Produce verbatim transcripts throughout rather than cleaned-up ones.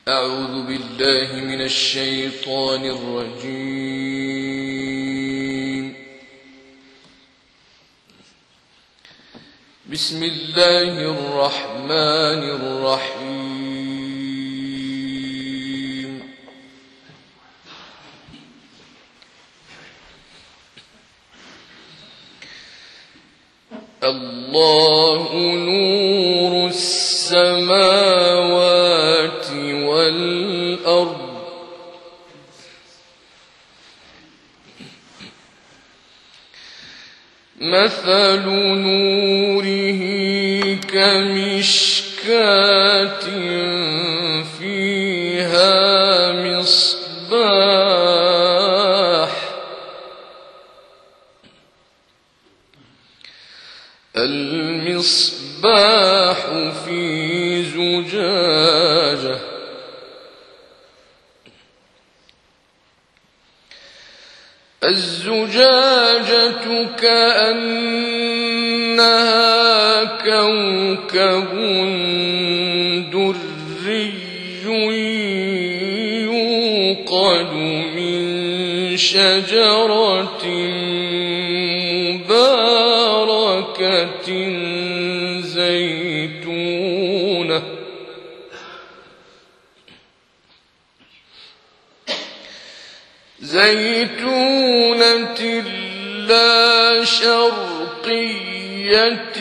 أعوذ بالله من الشيطان الرجيم. بسم الله الرحمن الرحيم. الله نور السماوات والأرض مثل نوره كمشكاة فيها مصباح المصباح في زجاجة الزجاجة كأنها كوكب دري يوقد من شجرة مباركة زيتونة زيتونة لا شرقية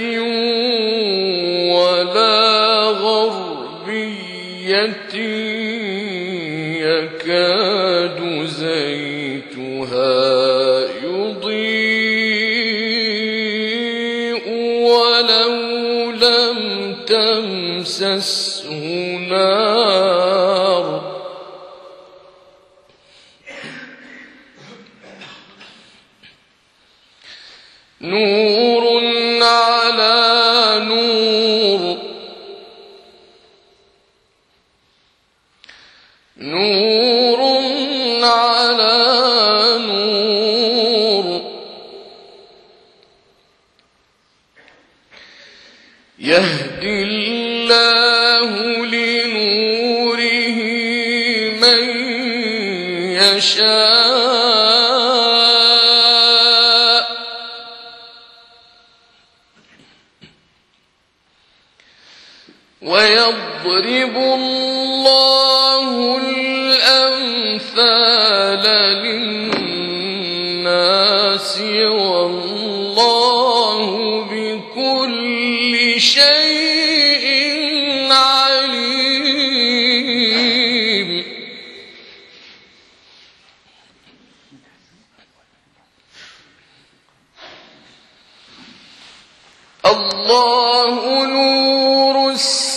ولا غربية يكاد زيتها يضيء ولو لم تمسسه نار نور على نور نور على نور يهدي الله لنوره من يشاء ويضرب الله الأمثال للناس والله بكل شيء عليم. الله نور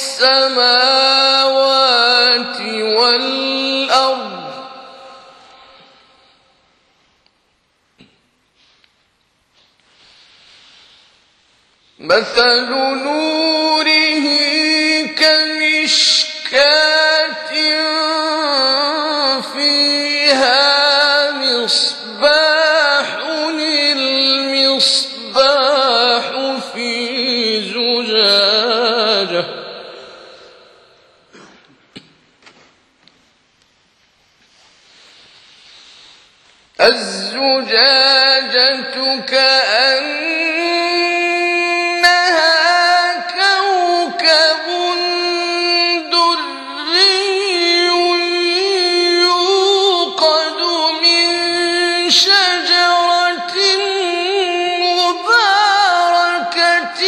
السماوات والأرض مثل نوره كمشكاة فيها مصباح المصباح في زجاجة الزجاجة كأنها كوكب دري يوقد من شجرة مباركة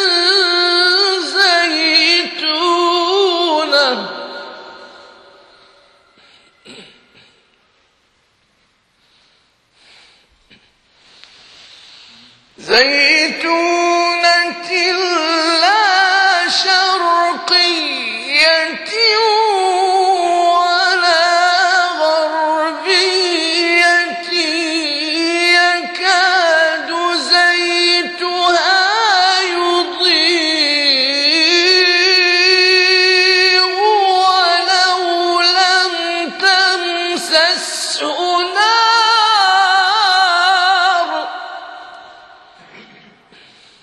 زيتونة زيتونة لا شرقية ولا غربية يكاد زيتها يضيء ولو لم تمسسه نار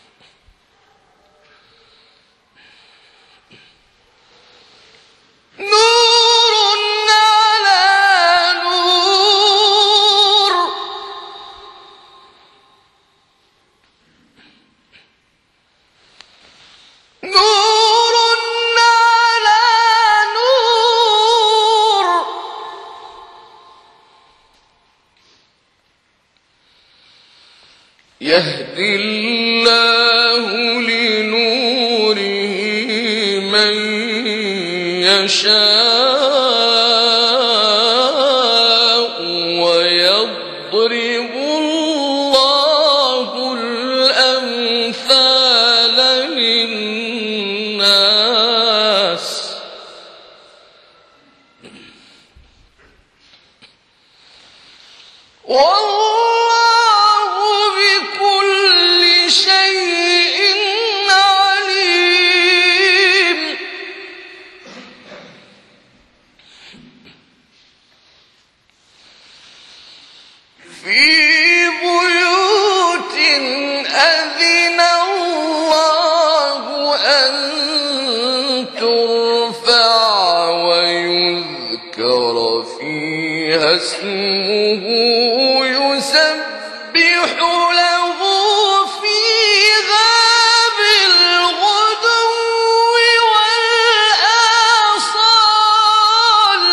من يشاء ويضرب الله الأمثال للناس والله بكل شيء عليم. في بيوت أذن الله أن ترفع ويذكر فيها اسمه يسبح له فيها بالغدو والآصال.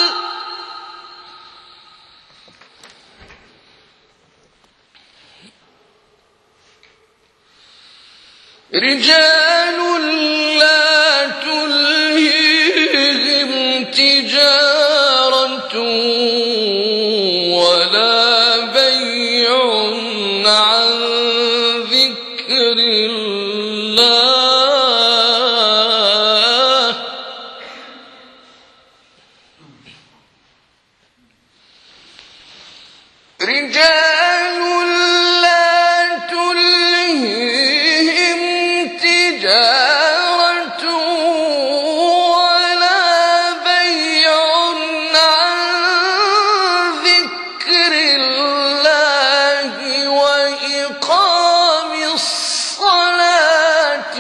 رجال لا تلهيهم تجارة ولا بيع عن ذكر الله. رجال لا تلهيهم تجارة ولا بيع عن ذكر الله وإقام الصلاة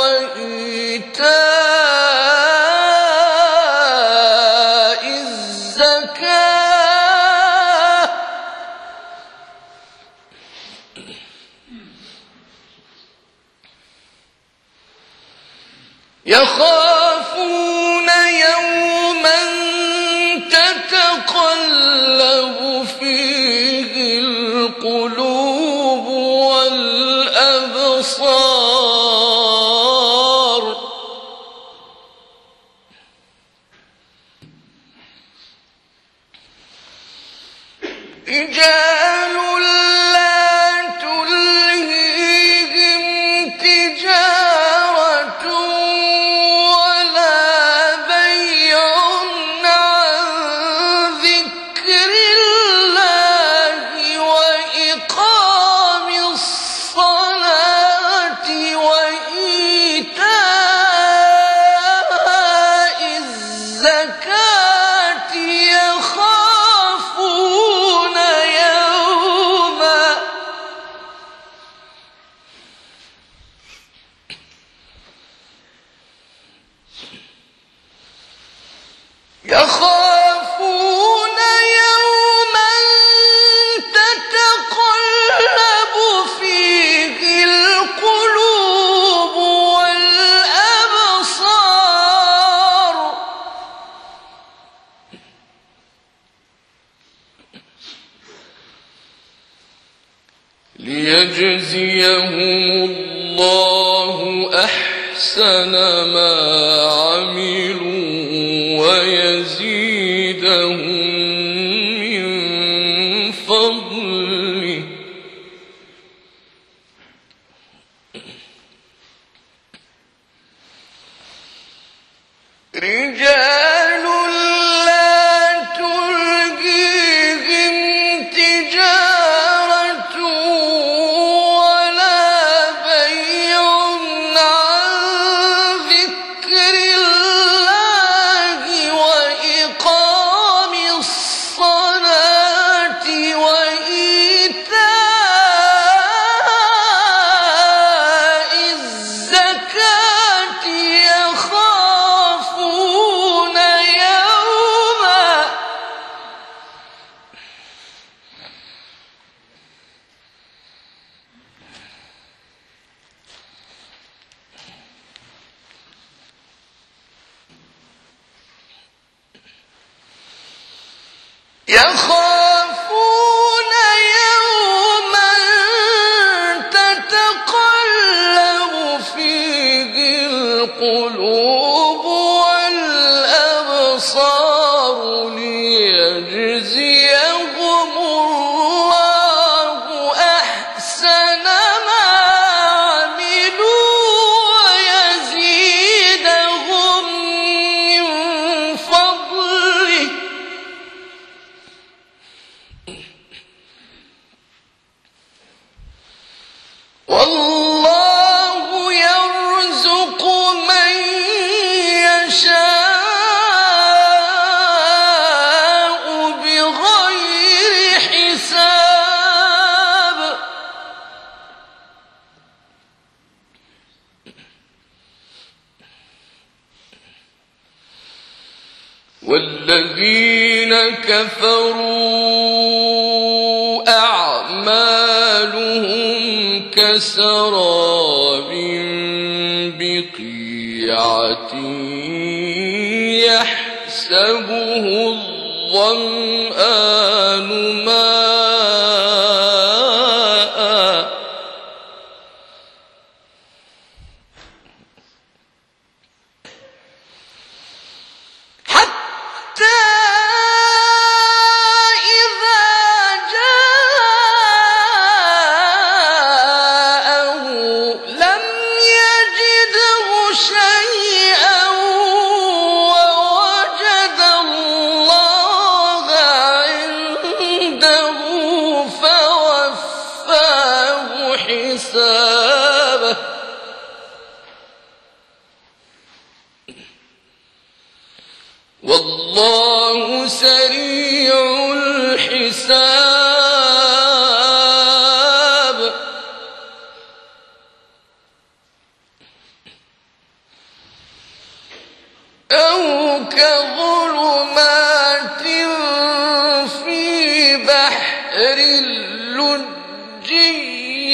وإيتاء الزكاة. يخافون يوما تتقلب فيه القلوب والأبصار. رجال لا تلهيهم تجارة ولا بيع عن ذكر الله وإقام الصلاة وإيتاء الزكاة يخافون يوما يخافون يوما تتقلب فيه القلوب والأبصار. ليجزيهم الله أحسن ما عملوا ويزيدهم من فضله. رجال لا تلهيهم تجارة ولا بيع عن ذكر الله وإقام الصلاة وإيتاء الزكاة يخافون يوما يخافون يوما تتقلب فيه القلوب والذين كفروا أعمالهم كسراب بقيعة يحسبه الظمآن ماء حتى إذا جاءه لم يجده شيئا ووجد الله عنده فوفاه حسابه والله سريع الحساب أو كظلمات في بحر لجي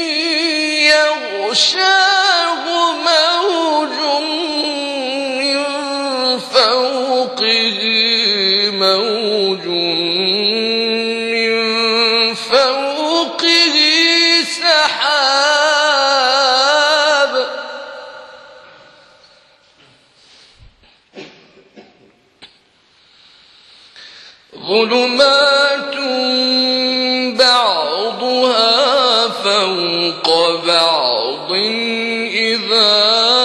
يغشاه موج من فوقه موج من فوقه سحاب ظلمات بعضها فوق بعض إذا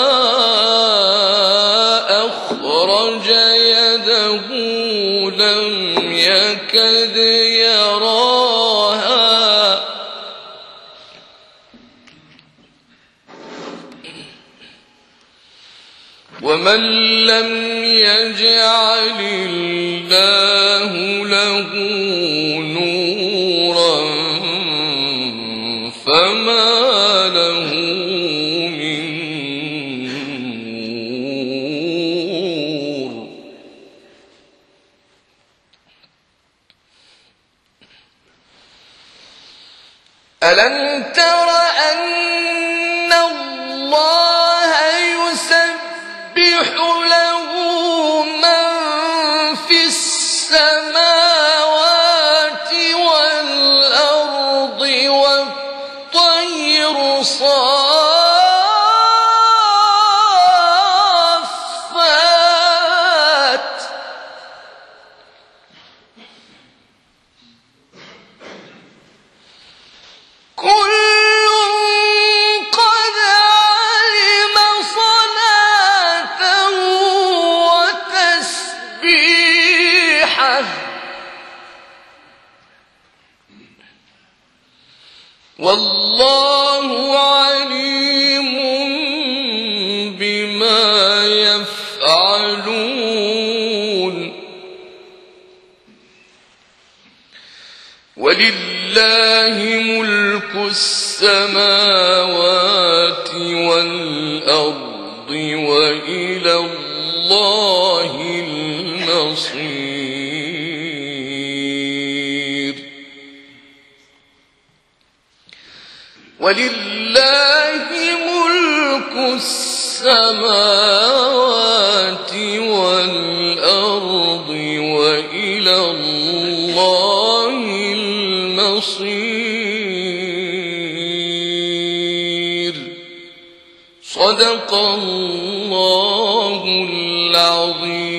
أخرج يده لم يكد يراها ومن لم يجعل الله له نورا فما له من نور ألم تر أن الله يسبح له من في السماوات والأرض والطير صافات كل قد علم صلاته وتسبيحه والله عليم بما يفعلون ولله ملك السماوات والأرض وإلى الله المصير ولله ملك السماوات والأرض وإلى الله المصير صدق الله العظيم.